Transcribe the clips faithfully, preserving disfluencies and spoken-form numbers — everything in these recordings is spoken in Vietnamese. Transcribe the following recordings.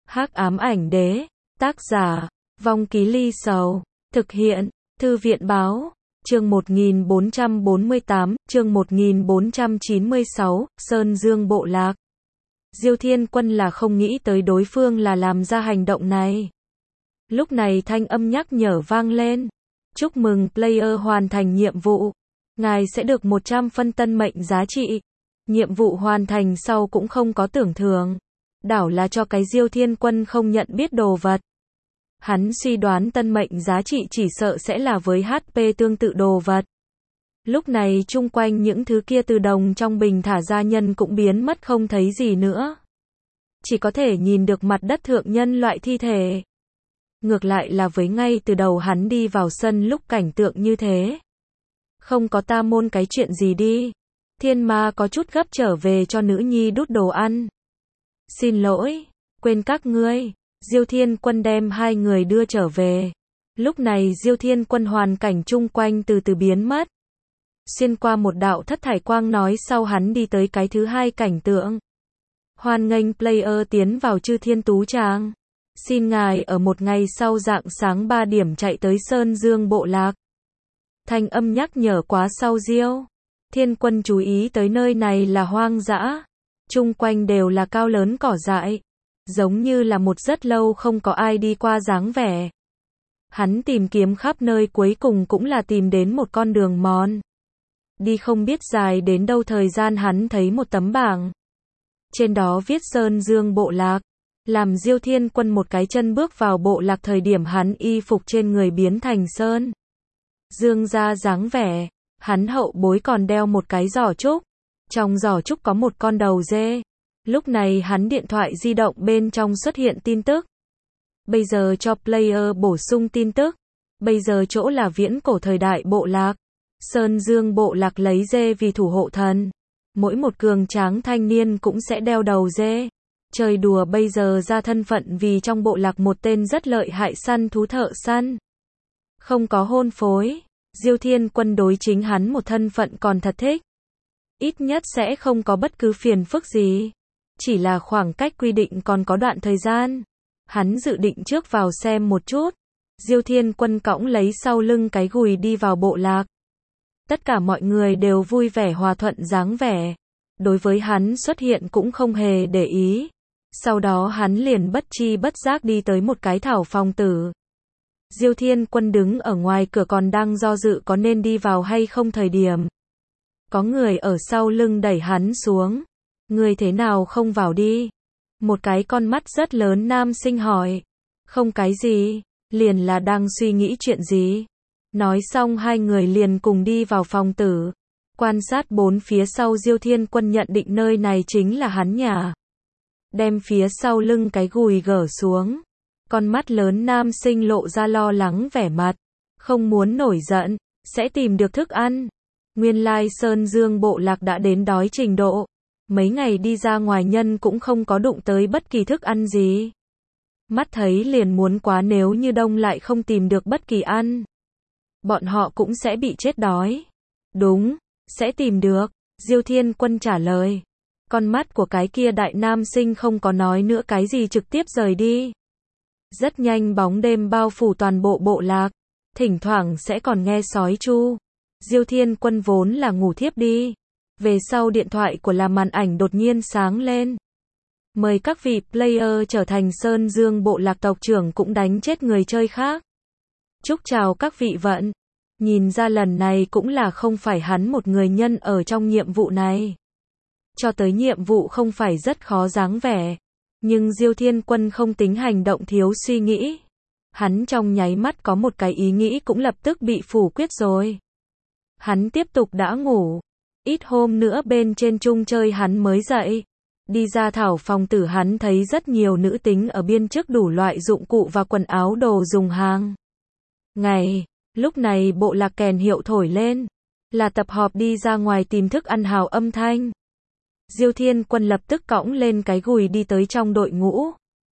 Hắc ám ảnh đế, tác giả, Vong Ký Ly Sầu, thực hiện, Thư viện báo, chương một nghìn bốn trăm bốn mươi tám, chương một nghìn bốn trăm chín mươi sáu, Sơn Dương Bộ Lạc. Diêu Thiên Quân là không nghĩ tới đối phương là làm ra hành động này. Lúc này thanh âm nhắc nhở vang lên. Chúc mừng player hoàn thành nhiệm vụ. Ngài sẽ được một trăm phân tân mệnh giá trị. Nhiệm vụ hoàn thành sau cũng không có tưởng thưởng. Đảo là cho cái Diêu Thiên Quân không nhận biết đồ vật. Hắn suy đoán tân mệnh giá trị chỉ sợ sẽ là với hát pê tương tự đồ vật. Lúc này chung quanh những thứ kia từ đồng trong bình thả ra nhân cũng biến mất không thấy gì nữa. Chỉ có thể nhìn được mặt đất thượng nhân loại thi thể. Ngược lại là với ngay từ đầu hắn đi vào sân lúc cảnh tượng như thế. Không có ta môn cái chuyện gì đi. Thiên ma có chút gấp trở về cho nữ nhi đút đồ ăn. Xin lỗi, quên các ngươi. Diêu Thiên Quân đem hai người đưa trở về. Lúc này Diêu Thiên Quân hoàn cảnh chung quanh từ từ biến mất. Xuyên qua một đạo thất thải quang nói sau hắn đi tới cái thứ hai cảnh tượng. Hoan nghênh player tiến vào Chư Thiên Tú Tràng. Xin ngài ở một ngày sau rạng sáng ba điểm chạy tới Sơn Dương Bộ Lạc. Thanh âm nhắc nhở quá sau Diêu Thiên Quân chú ý tới nơi này là hoang dã. Chung quanh đều là cao lớn cỏ dại. Giống như là một rất lâu không có ai đi qua dáng vẻ. Hắn tìm kiếm khắp nơi cuối cùng cũng là tìm đến một con đường mòn. Đi không biết dài đến đâu thời gian hắn thấy một tấm bảng. Trên đó viết Sơn Dương Bộ Lạc. Làm Diêu Thiên Quân một cái chân bước vào bộ lạc thời điểm hắn y phục trên người biến thành sơn dương ra dáng vẻ. Hắn hậu bối còn đeo một cái giỏ trúc. Trong giỏ trúc có một con đầu dê. Lúc này hắn điện thoại di động bên trong xuất hiện tin tức. Bây giờ cho player bổ sung tin tức. Bây giờ chỗ là viễn cổ thời đại bộ lạc. Sơn Dương Bộ Lạc lấy dê vì thủ hộ thần. Mỗi một cường tráng thanh niên cũng sẽ đeo đầu dê. Chơi đùa bây giờ ra thân phận vì trong bộ lạc một tên rất lợi hại săn thú thợ săn. Không có hôn phối. Diêu Thiên Quân đối chính hắn một thân phận còn thật thích. Ít nhất sẽ không có bất cứ phiền phức gì. Chỉ là khoảng cách quy định còn có đoạn thời gian. Hắn dự định trước vào xem một chút. Diêu Thiên Quân cõng lấy sau lưng cái gùi đi vào bộ lạc. Tất cả mọi người đều vui vẻ hòa thuận dáng vẻ. Đối với hắn xuất hiện cũng không hề để ý. Sau đó hắn liền bất chi bất giác đi tới một cái thảo phòng tử. Diêu Thiên Quân đứng ở ngoài cửa còn đang do dự có nên đi vào hay không thời điểm. Có người ở sau lưng đẩy hắn xuống. Người thế nào không vào đi? Một cái con mắt rất lớn nam sinh hỏi. Không cái gì, liền là đang suy nghĩ chuyện gì. Nói xong hai người liền cùng đi vào phòng tử. Quan sát bốn phía sau Diêu Thiên Quân nhận định nơi này chính là hắn nhà. Đem phía sau lưng cái gùi gỡ xuống. Con mắt lớn nam sinh lộ ra lo lắng vẻ mặt. Không muốn nổi giận, sẽ tìm được thức ăn. Nguyên lai Sơn Dương Bộ Lạc đã đến đói trình độ. Mấy ngày đi ra ngoài nhân cũng không có đụng tới bất kỳ thức ăn gì. Mắt thấy liền muốn quá nếu như đông lại không tìm được bất kỳ ăn. Bọn họ cũng sẽ bị chết đói. Đúng, sẽ tìm được. Diêu Thiên Quân trả lời. Con mắt của cái kia đại nam sinh không có nói nữa cái gì trực tiếp rời đi. Rất nhanh bóng đêm bao phủ toàn bộ bộ lạc. Thỉnh thoảng sẽ còn nghe sói chu. Diêu Thiên Quân vốn là ngủ thiếp đi. Về sau điện thoại của làm màn ảnh đột nhiên sáng lên. Mời các vị player trở thành Sơn Dương Bộ Lạc tộc trưởng cũng đánh chết người chơi khác. Chúc chào các vị vận. Nhìn ra lần này cũng là không phải hắn một người nhân ở trong nhiệm vụ này. Cho tới nhiệm vụ không phải rất khó dáng vẻ. Nhưng Diêu Thiên Quân không tính hành động thiếu suy nghĩ. Hắn trong nháy mắt có một cái ý nghĩ cũng lập tức bị phủ quyết rồi. Hắn tiếp tục đã ngủ. Ít hôm nữa bên trên chung chơi hắn mới dậy. Đi ra thảo phòng tử hắn thấy rất nhiều nữ tính ở biên trước đủ loại dụng cụ và quần áo đồ dùng hàng ngày. Lúc này bộ lạc kèn hiệu thổi lên. Là tập họp đi ra ngoài tìm thức ăn hào âm thanh. Diêu Thiên Quân lập tức cõng lên cái gùi đi tới trong đội ngũ.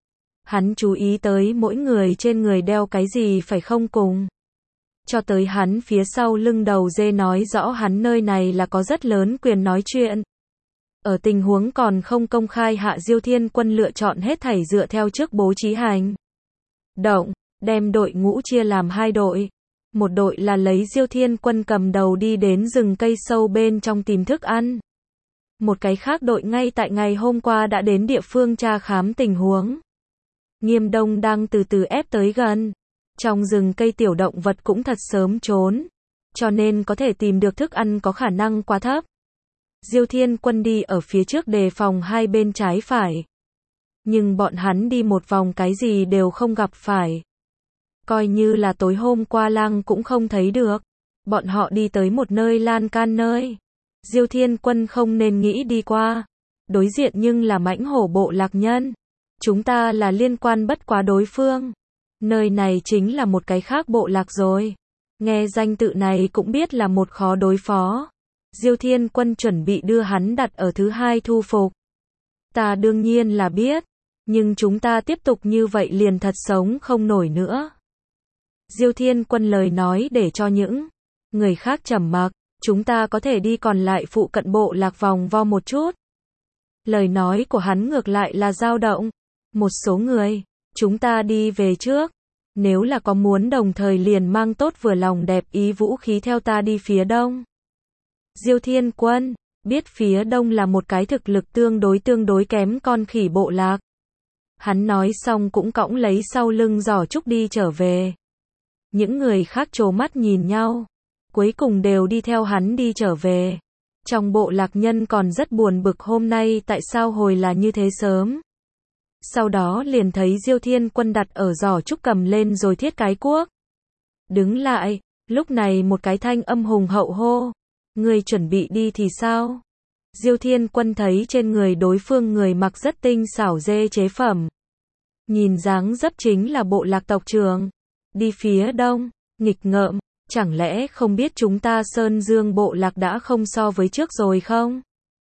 Hắn chú ý tới mỗi người trên người đeo cái gì phải không cùng. Cho tới hắn phía sau lưng đầu dê nói rõ hắn nơi này là có rất lớn quyền nói chuyện. Ở tình huống còn không công khai hạ Diêu Thiên Quân lựa chọn hết thảy dựa theo trước bố trí hành động, đem đội ngũ chia làm hai đội. Một đội là lấy Diêu Thiên Quân cầm đầu đi đến rừng cây sâu bên trong tìm thức ăn. Một cái khác đội ngay tại ngày hôm qua đã đến địa phương tra khám tình huống. Nghiêm Đông đang từ từ ép tới gần. Trong rừng cây tiểu động vật cũng thật sớm trốn, cho nên có thể tìm được thức ăn có khả năng quá thấp. Diêu Thiên Quân đi ở phía trước đề phòng hai bên trái phải. Nhưng bọn hắn đi một vòng cái gì đều không gặp phải. Coi như là tối hôm qua lang cũng không thấy được. Bọn họ đi tới một nơi lan can nơi Diêu Thiên Quân không nên nghĩ đi qua. Đối diện nhưng là mãnh hổ bộ lạc nhân. Chúng ta là liên quan bất quá đối phương. Nơi này chính là một cái khác bộ lạc rồi. Nghe danh tự này cũng biết là một khó đối phó. Diêu Thiên Quân chuẩn bị đưa hắn đặt ở thứ hai thu phục. Ta đương nhiên là biết. Nhưng chúng ta tiếp tục như vậy liền thật sống không nổi nữa. Diêu Thiên Quân lời nói để cho những người khác trầm mặc. Chúng ta có thể đi còn lại phụ cận bộ lạc vòng vo một chút. Lời nói của hắn ngược lại là dao động. Một số người, chúng ta đi về trước. Nếu là có muốn đồng thời liền mang tốt vừa lòng đẹp ý vũ khí theo ta đi phía đông. Diêu Thiên Quân, biết phía đông là một cái thực lực tương đối tương đối kém con khỉ bộ lạc. Hắn nói xong cũng cõng lấy sau lưng giỏ trúc đi trở về. Những người khác trố mắt nhìn nhau. Cuối cùng đều đi theo hắn đi trở về. Trong bộ lạc nhân còn rất buồn bực hôm nay tại sao hồi là như thế sớm. Sau đó liền thấy Diêu Thiên Quân đặt ở giỏ trúc cầm lên rồi thiết cái cuốc. Đứng lại, lúc này một cái thanh âm hùng hậu hô. Người chuẩn bị đi thì sao? Diêu Thiên Quân thấy trên người đối phương người mặc rất tinh xảo dê chế phẩm. Nhìn dáng dấp chính là bộ lạc tộc trưởng. Đi phía đông, nghịch ngợm, chẳng lẽ không biết chúng ta Sơn Dương bộ lạc đã không so với trước rồi không?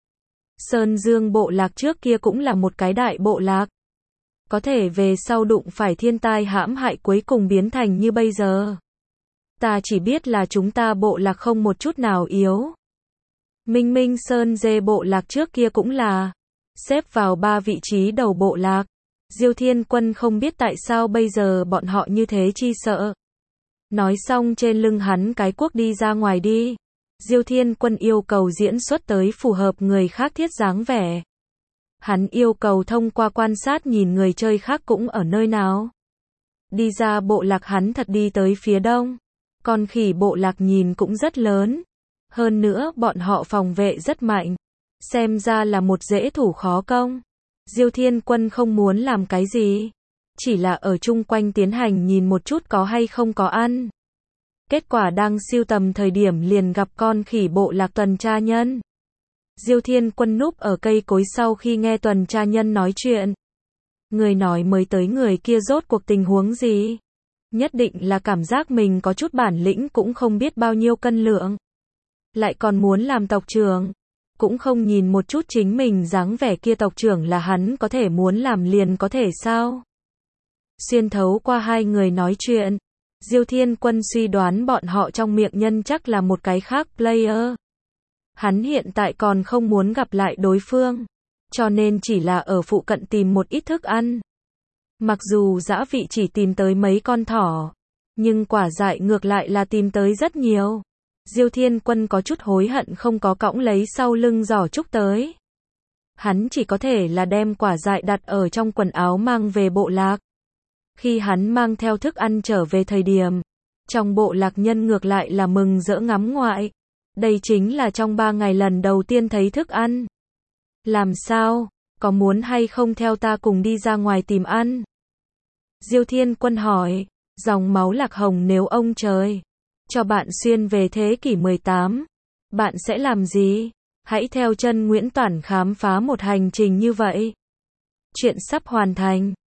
Sơn Dương bộ lạc trước kia cũng là một cái đại bộ lạc. Có thể về sau đụng phải thiên tai hãm hại cuối cùng biến thành như bây giờ. Ta chỉ biết là chúng ta bộ lạc không một chút nào yếu. Minh Minh Sơn dê bộ lạc trước kia cũng là xếp vào ba vị trí đầu bộ lạc. Diêu Thiên Quân không biết tại sao bây giờ bọn họ như thế chi sợ. Nói xong trên lưng hắn cái cuốc đi ra ngoài đi. Diêu Thiên Quân yêu cầu diễn xuất tới phù hợp người khác thiết dáng vẻ. Hắn yêu cầu thông qua quan sát nhìn người chơi khác cũng ở nơi nào. Đi ra bộ lạc hắn thật đi tới phía đông. Con khỉ bộ lạc nhìn cũng rất lớn. Hơn nữa bọn họ phòng vệ rất mạnh. Xem ra là một dễ thủ khó công. Diêu Thiên Quân không muốn làm cái gì. Chỉ là ở chung quanh tiến hành nhìn một chút có hay không có ăn. Kết quả đang siêu tầm thời điểm liền gặp con khỉ bộ lạc tuần tra nhân. Diêu Thiên Quân núp ở cây cối sau khi nghe tuần tra nhân nói chuyện. Người nói mới tới người kia rốt cuộc tình huống gì? Nhất định là cảm giác mình có chút bản lĩnh cũng không biết bao nhiêu cân lượng. Lại còn muốn làm tộc trưởng. Cũng không nhìn một chút chính mình dáng vẻ kia tộc trưởng là hắn có thể muốn làm liền có thể sao? Xuyên thấu qua hai người nói chuyện. Diêu Thiên Quân suy đoán bọn họ trong miệng nhân chắc là một cái khác player. Hắn hiện tại còn không muốn gặp lại đối phương. Cho nên chỉ là ở phụ cận tìm một ít thức ăn. Mặc dù dã vị chỉ tìm tới mấy con thỏ. Nhưng quả dại ngược lại là tìm tới rất nhiều. Diêu Thiên Quân có chút hối hận không có cõng lấy sau lưng giỏ trúc tới. Hắn chỉ có thể là đem quả dại đặt ở trong quần áo mang về bộ lạc. Khi hắn mang theo thức ăn trở về thời điểm, trong bộ lạc nhân ngược lại là mừng rỡ ngắm ngoại. Đây chính là trong ba ngày lần đầu tiên thấy thức ăn. Làm sao, có muốn hay không theo ta cùng đi ra ngoài tìm ăn? Diêu Thiên Quân hỏi, dòng máu lạc hồng nếu ông trời cho bạn xuyên về thế kỷ mười tám, bạn sẽ làm gì? Hãy theo chân Nguyễn Toản khám phá một hành trình như vậy. Chuyện sắp hoàn thành.